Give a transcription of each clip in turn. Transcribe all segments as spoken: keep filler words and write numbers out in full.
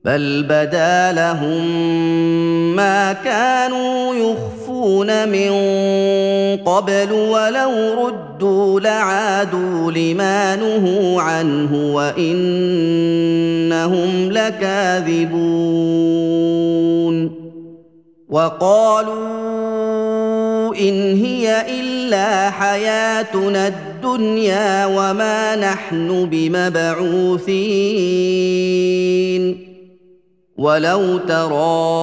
بل بدا لهم ما كانوا يخفون من قبل ولو ردوا لعادوا لما نهوا عنه وإنهم لكاذبون وقالوا إن هي إلا حياتنا الدنيا وما نحن بمبعوثين ولو ترى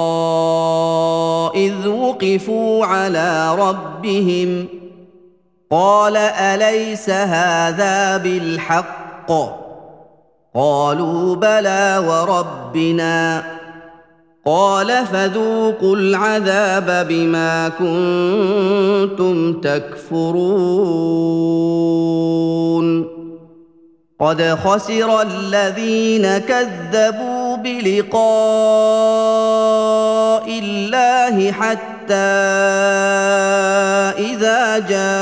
إذ وقفوا على ربهم قال أليس هذا بالحق قالوا بلى وربنا قال فذوقوا العذاب بما كنتم تكفرون قد خسر الذين كذبوا بلقاء الله حتى إذا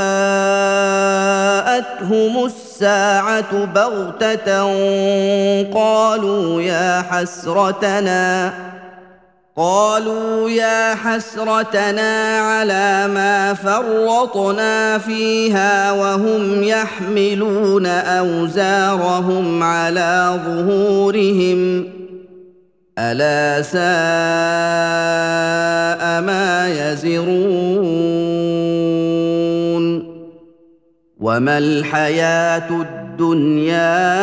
جاءتهم الساعة بغتة قالوا يا حسرتنا قالوا يا حسرتنا على ما فرطنا فيها وهم يحملون أوزارهم على ظهورهم ألا ساء ما يزرون وما الحياة الدنيا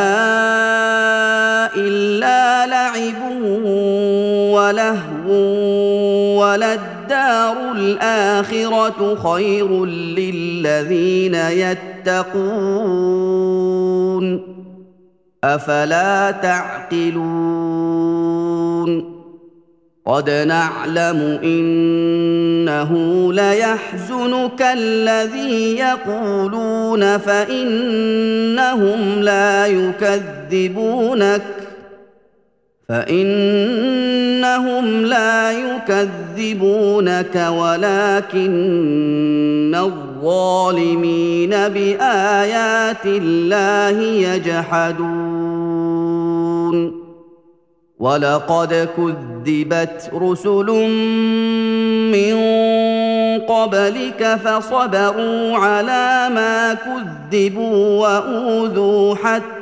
إلا لعب ولهو وللدار الآخرة خير للذين يتقون أفلا تعقلون قد نعلم إنه ليحزنك الذي يقولون فإنهم لا يكذبونك فإنهم لا يكذبونك ولكن الظالمين بآيات الله يجحدون ولقد كذبت رسل من قبلك فصبروا على ما كذبوا وأوذوا حتى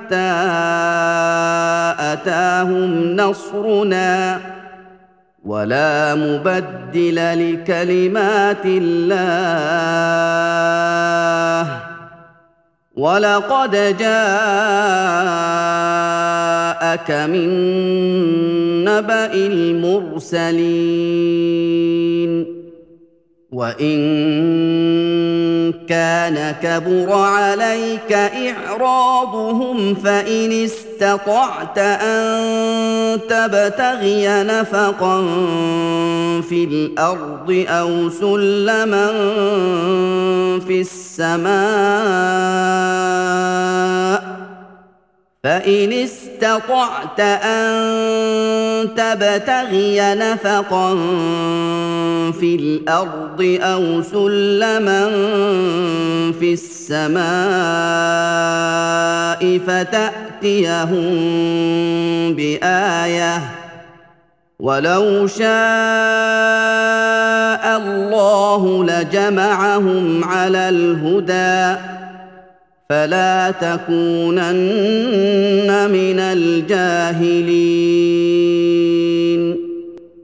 أتاهم نصرنا ولا مبدل لكلمات الله ولقد جاءك من نبأ المرسلين وإن كان كبر عليك إعراضهم فإن استطعت أن تبتغي نفقا في الأرض أو سلما في السماء فإن استطعت أن تبتغي نفقا في الأرض أو سلما في السماء فتأتيهم بآية ولو شاء الله لجمعهم على الهدى فلا تكونن من الجاهلين